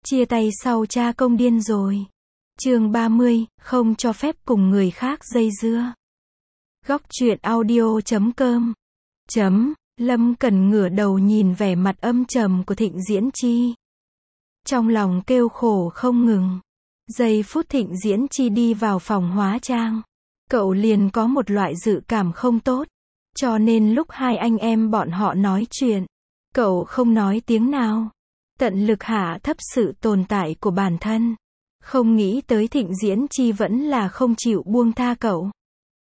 Chia tay sau cha công điên rồi. Chương 30, không cho phép cùng người khác dây dưa. Góc truyện audio.com. Lâm Cẩn ngửa đầu nhìn vẻ mặt âm trầm của Thịnh Diễn Chi. Trong lòng kêu khổ không ngừng. Giây phút Thịnh Diễn Chi đi vào phòng hóa trang, cậu liền có một loại dự cảm không tốt. Cho nên lúc hai anh em bọn họ nói chuyện, cậu không nói tiếng nào. Tận lực hạ thấp sự tồn tại của bản thân. Không nghĩ tới Thịnh Diễn Chi vẫn là không chịu buông tha cậu.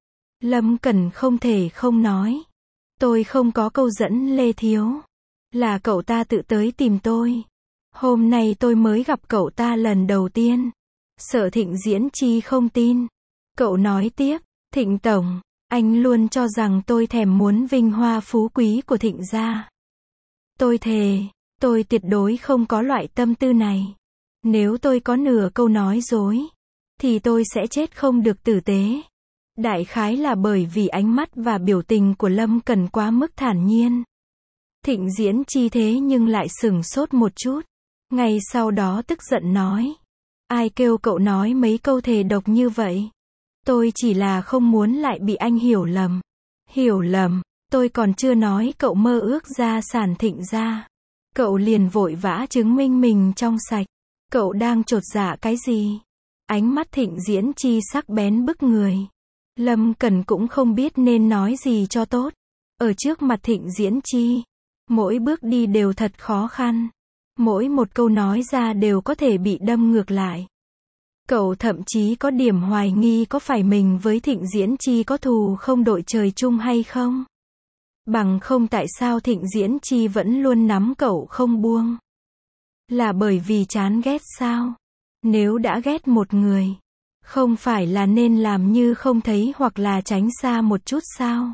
Lâm Cẩn không thể không nói. Tôi không có câu dẫn Lê Thiếu. Là cậu ta tự tới tìm tôi. Hôm nay tôi mới gặp cậu ta lần đầu tiên. Sợ Thịnh Diễn Chi không tin. Cậu nói tiếp, Thịnh Tổng, anh luôn cho rằng tôi thèm muốn vinh hoa phú quý của Thịnh gia. Tôi thề, tôi tuyệt đối không có loại tâm tư này. Nếu tôi có nửa câu nói dối, thì tôi sẽ chết không được tử tế. Đại khái là bởi vì ánh mắt và biểu tình của Lâm Cẩn quá mức thản nhiên. Thịnh Diễn Chi thế nhưng lại sửng sốt một chút. Ngay sau đó tức giận nói. Ai kêu cậu nói mấy câu thề độc như vậy? Tôi chỉ là không muốn lại bị anh hiểu lầm. Hiểu lầm, tôi còn chưa nói cậu mơ ước gia sản Thịnh gia. Cậu liền vội vã chứng minh mình trong sạch. Cậu đang chột dạ cái gì? Ánh mắt Thịnh Diễn Chi sắc bén bức người. Lâm Cẩn cũng không biết nên nói gì cho tốt. Ở trước mặt Thịnh Diễn Chi, mỗi bước đi đều thật khó khăn. Mỗi một câu nói ra đều có thể bị đâm ngược lại. Cậu thậm chí có điểm hoài nghi có phải mình với Thịnh Diễn Chi có thù không đội trời chung hay không? Bằng không tại sao Thịnh Diễn Chi vẫn luôn nắm cậu không buông? Là bởi vì chán ghét sao? Nếu đã ghét một người, không phải là nên làm như không thấy hoặc là tránh xa một chút sao?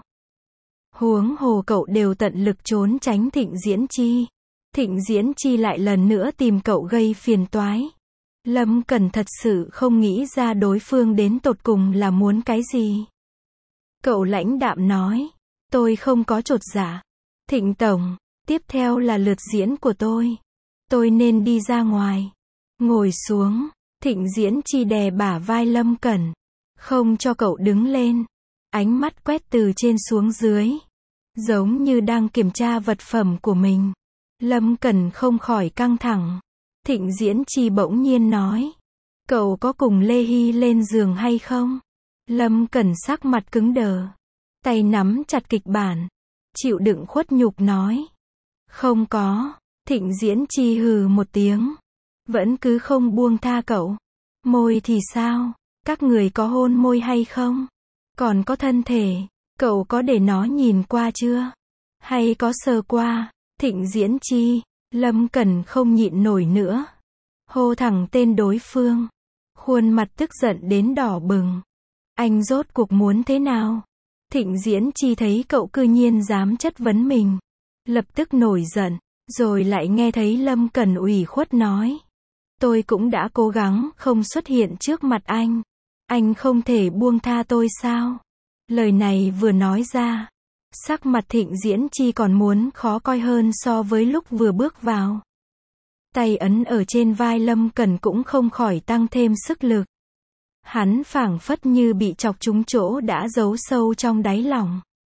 Huống hồ cậu đều tận lực trốn tránh Thịnh Diễn Chi. Thịnh Diễn Chi lại lần nữa tìm cậu gây phiền toái. Lâm Cẩn thật sự không nghĩ ra đối phương đến tột cùng là muốn cái gì. Cậu lãnh đạm nói. Tôi không có chột dạ. Thịnh Tổng, tiếp theo là lượt diễn của tôi. Tôi nên đi ra ngoài. Ngồi xuống. Thịnh Diễn Chi đè bả vai Lâm Cẩn. Không cho cậu đứng lên. Ánh mắt quét từ trên xuống dưới. Giống như đang kiểm tra vật phẩm của mình. Lâm Cẩn không khỏi căng thẳng. Thịnh Diễn Chi bỗng nhiên nói. Cậu có cùng Lê Hy lên giường hay không? Lâm Cẩn sắc mặt cứng đờ. Tay nắm chặt kịch bản. Chịu đựng khuất nhục nói. Không có. Thịnh Diễn Chi hừ một tiếng. Vẫn cứ không buông tha cậu. Môi thì sao? Các người có hôn môi hay không? Còn có thân thể. Cậu có để nó nhìn qua chưa? Hay có sờ qua? Thịnh Diễn Chi. Lâm Cẩn không nhịn nổi nữa. Hô thẳng tên đối phương. Khuôn mặt tức giận đến đỏ bừng. Anh rốt cuộc muốn thế nào? Thịnh Diễn Chi thấy cậu cư nhiên dám chất vấn mình. Lập tức nổi giận. Rồi lại nghe thấy Lâm Cẩn ủy khuất nói. Tôi cũng đã cố gắng không xuất hiện trước mặt anh. Anh không thể buông tha tôi sao? Lời này vừa nói ra. Sắc mặt Thịnh Diễn Chi còn muốn khó coi hơn so với lúc vừa bước vào. Tay ấn ở trên vai Lâm Cẩn cũng không khỏi tăng thêm sức lực. Hắn phảng phất như bị chọc trúng chỗ đã giấu sâu trong đáy lòng.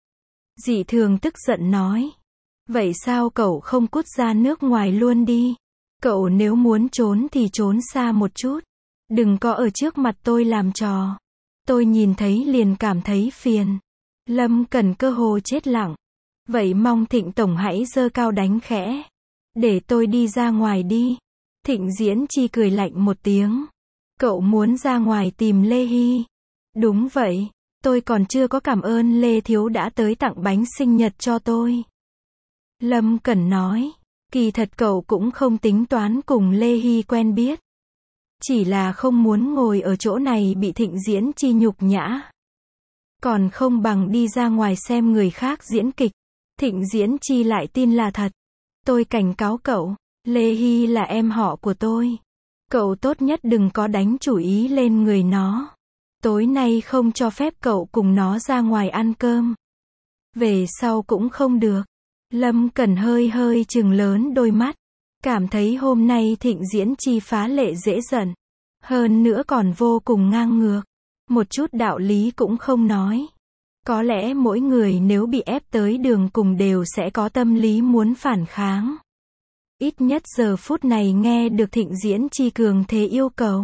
Dị thường tức giận nói. Vậy sao cậu không cút ra nước ngoài luôn đi? Cậu nếu muốn trốn thì trốn xa một chút. Đừng có ở trước mặt tôi làm trò. Tôi nhìn thấy liền cảm thấy phiền. Lâm Cẩn cơ hồ chết lặng. Vậy mong Thịnh Tổng hãy giơ cao đánh khẽ. Để tôi đi ra ngoài đi. Thịnh Diễn Chi cười lạnh một tiếng. Cậu muốn ra ngoài tìm Lê Hy. Đúng vậy. Tôi còn chưa có cảm ơn Lê Thiếu đã tới tặng bánh sinh nhật cho tôi. Lâm Cẩn nói. Kỳ thật cậu cũng không tính toán cùng Lê Hy quen biết. Chỉ là không muốn ngồi ở chỗ này bị Thịnh Diễn Chi nhục nhã. Còn không bằng đi ra ngoài xem người khác diễn kịch. Thịnh Diễn Chi lại tin là thật. Tôi cảnh cáo cậu. Lê Hy là em họ của tôi. Cậu tốt nhất đừng có đánh chủ ý lên người nó. Tối nay không cho phép cậu cùng nó ra ngoài ăn cơm. Về sau cũng không được. Lâm Cẩn hơi hơi trừng lớn đôi mắt. Cảm thấy hôm nay Thịnh Diễn Chi phá lệ dễ giận. Hơn nữa còn vô cùng ngang ngược. Một chút đạo lý cũng không nói. Có lẽ mỗi người nếu bị ép tới đường cùng đều sẽ có tâm lý muốn phản kháng. Ít nhất giờ phút này nghe được Thịnh Diễn Chi cường thế yêu cầu.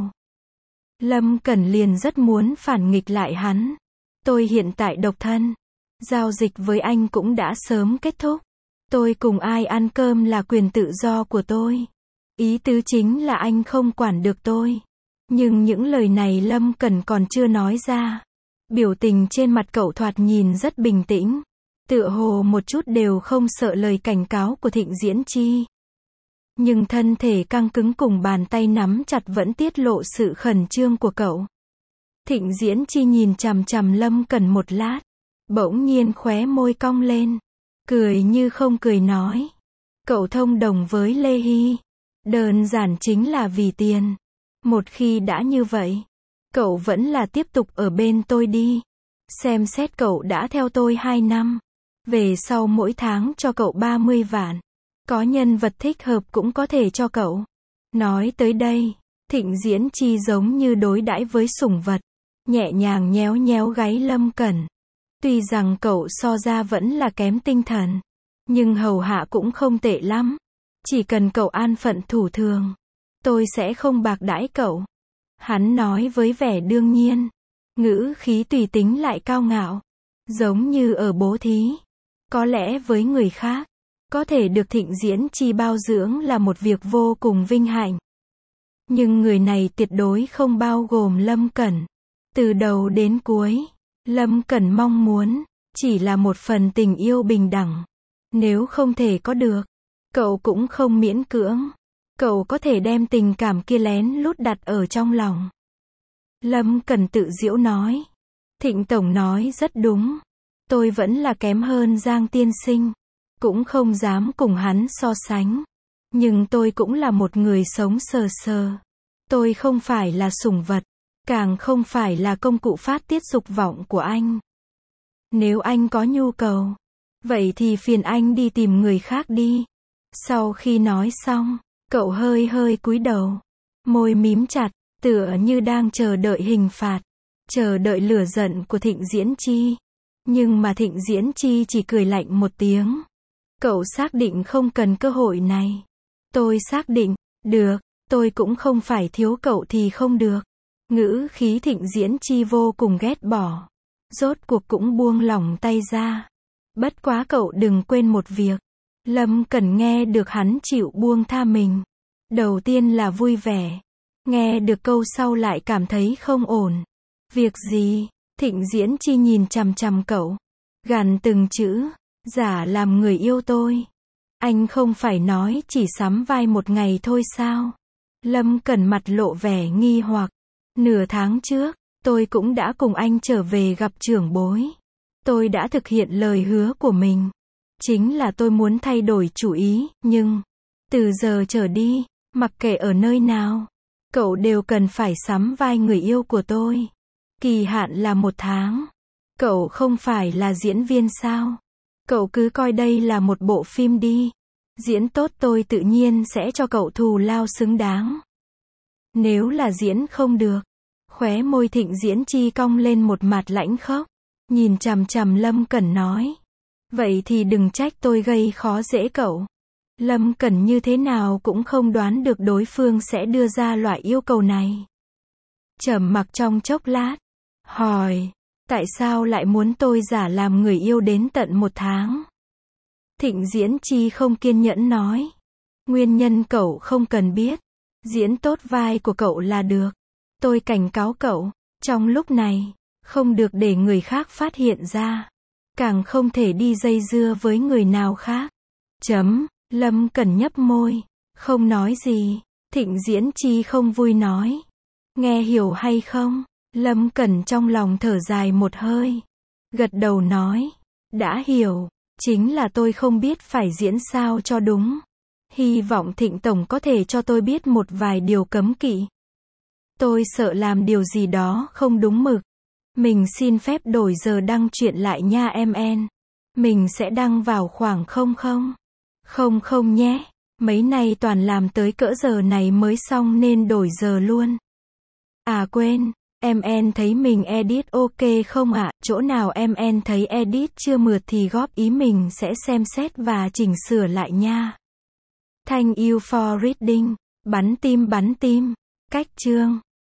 Lâm Cẩn liền rất muốn phản nghịch lại hắn. Tôi hiện tại độc thân. Giao dịch với anh cũng đã sớm kết thúc. Tôi cùng ai ăn cơm là quyền tự do của tôi. Ý tứ chính là anh không quản được tôi. Nhưng những lời này Lâm Cẩn còn chưa nói ra. Biểu tình trên mặt cậu thoạt nhìn rất bình tĩnh. Tựa hồ một chút đều không sợ lời cảnh cáo của Thịnh Diễn Chi. Nhưng thân thể căng cứng cùng bàn tay nắm chặt vẫn tiết lộ sự khẩn trương của cậu. Thịnh Diễn Chi nhìn chằm chằm Lâm Cẩn một lát. Bỗng nhiên khóe môi cong lên. Cười như không cười nói. Cậu thông đồng với Lê Hy. Đơn giản chính là vì tiền. Một khi đã như vậy, cậu vẫn là tiếp tục ở bên tôi đi. Xem xét cậu đã theo tôi 2 năm. Về sau mỗi tháng cho cậu 30 vạn. Có nhân vật thích hợp cũng có thể cho cậu. Nói tới đây, Thịnh Diễn Chi giống như đối đãi với sủng vật. Nhẹ nhàng nhéo nhéo gáy Lâm Cẩn. Tuy rằng cậu so ra vẫn là kém tinh thần. Nhưng hầu hạ cũng không tệ lắm. Chỉ cần cậu an phận thủ thường. Tôi sẽ không bạc đãi cậu. Hắn nói với vẻ đương nhiên. Ngữ khí tùy tính lại cao ngạo. Giống như ở bố thí. Có lẽ với người khác, có thể được Thịnh Diễn Chi bao dưỡng là một việc vô cùng vinh hạnh. Nhưng người này tuyệt đối không bao gồm Lâm Cẩn. Từ đầu đến cuối, Lâm Cẩn mong muốn, chỉ là một phần tình yêu bình đẳng. Nếu không thể có được, cậu cũng không miễn cưỡng. Cậu có thể đem tình cảm kia lén lút đặt ở trong lòng. Lâm Cẩn tự giễu nói. Thịnh Tổng nói rất đúng. Tôi vẫn là kém hơn Giang tiên sinh. Cũng không dám cùng hắn so sánh. Nhưng tôi cũng là một người sống sờ sờ. Tôi không phải là sủng vật. Càng không phải là công cụ phát tiết dục vọng của anh. Nếu anh có nhu cầu, vậy thì phiền anh đi tìm người khác đi. Sau khi nói xong, cậu hơi hơi cúi đầu. Môi mím chặt, tựa như đang chờ đợi hình phạt. Chờ đợi lửa giận của Thịnh Diễn Chi. Nhưng mà Thịnh Diễn Chi chỉ cười lạnh một tiếng. Cậu xác định không cần cơ hội này. Tôi xác định, được, tôi cũng không phải thiếu cậu thì không được. Ngữ khí Thịnh Diễn Chi vô cùng ghét bỏ. Rốt cuộc cũng buông lỏng tay ra. Bất quá cậu đừng quên một việc. Lâm Cẩn nghe được hắn chịu buông tha mình. Đầu tiên là vui vẻ. Nghe được câu sau lại cảm thấy không ổn. Việc gì? Thịnh Diễn Chi nhìn chằm chằm cậu. Gằn từng chữ. Giả làm người yêu tôi. Anh không phải nói chỉ sắm vai một ngày thôi sao? Lâm Cẩn mặt lộ vẻ nghi hoặc. Nửa tháng trước, tôi cũng đã cùng anh trở về gặp trưởng bối. Tôi đã thực hiện lời hứa của mình. Chính là tôi muốn thay đổi chủ ý, nhưng từ giờ trở đi, mặc kệ ở nơi nào, cậu đều cần phải sắm vai người yêu của tôi. Kỳ hạn là 1 tháng. Cậu không phải là diễn viên sao? Cậu cứ coi đây là một bộ phim đi. Diễn tốt tôi tự nhiên sẽ cho cậu thù lao xứng đáng. Nếu là diễn không được, khóe môi Thịnh Diễn Chi cong lên một mặt lãnh khốc. Nhìn chằm chằm Lâm Cẩn nói. Vậy thì đừng trách tôi gây khó dễ cậu. Lâm Cẩn như thế nào cũng không đoán được đối phương sẽ đưa ra loại yêu cầu này. Trầm mặc trong chốc lát. Hỏi. Tại sao lại muốn tôi giả làm người yêu đến tận 1 tháng? Thịnh Diễn Chi không kiên nhẫn nói. Nguyên nhân cậu không cần biết. Diễn tốt vai của cậu là được. Tôi cảnh cáo cậu. Trong lúc này, không được để người khác phát hiện ra. Càng không thể đi dây dưa với người nào khác. Lâm Cẩn nhấp môi. Không nói gì. Thịnh Diễn Chi không vui nói. Nghe hiểu hay không? Lâm Cẩn trong lòng thở dài một hơi. Gật đầu nói. Đã hiểu. Chính là tôi không biết phải diễn sao cho đúng. Hy vọng Thịnh Tổng có thể cho tôi biết một vài điều cấm kỵ. Tôi sợ làm điều gì đó không đúng mực. Mình xin phép đổi giờ đăng truyện lại nha em en. Mình sẽ đăng vào khoảng 00:00 nhé. Mấy nay toàn làm tới cỡ giờ này mới xong nên đổi giờ luôn. À quên, em thấy mình edit ok không ạ? Chỗ nào em thấy edit chưa mượt thì góp ý mình sẽ xem xét và chỉnh sửa lại nha. Thank you for reading. Bắn tim. Cách chương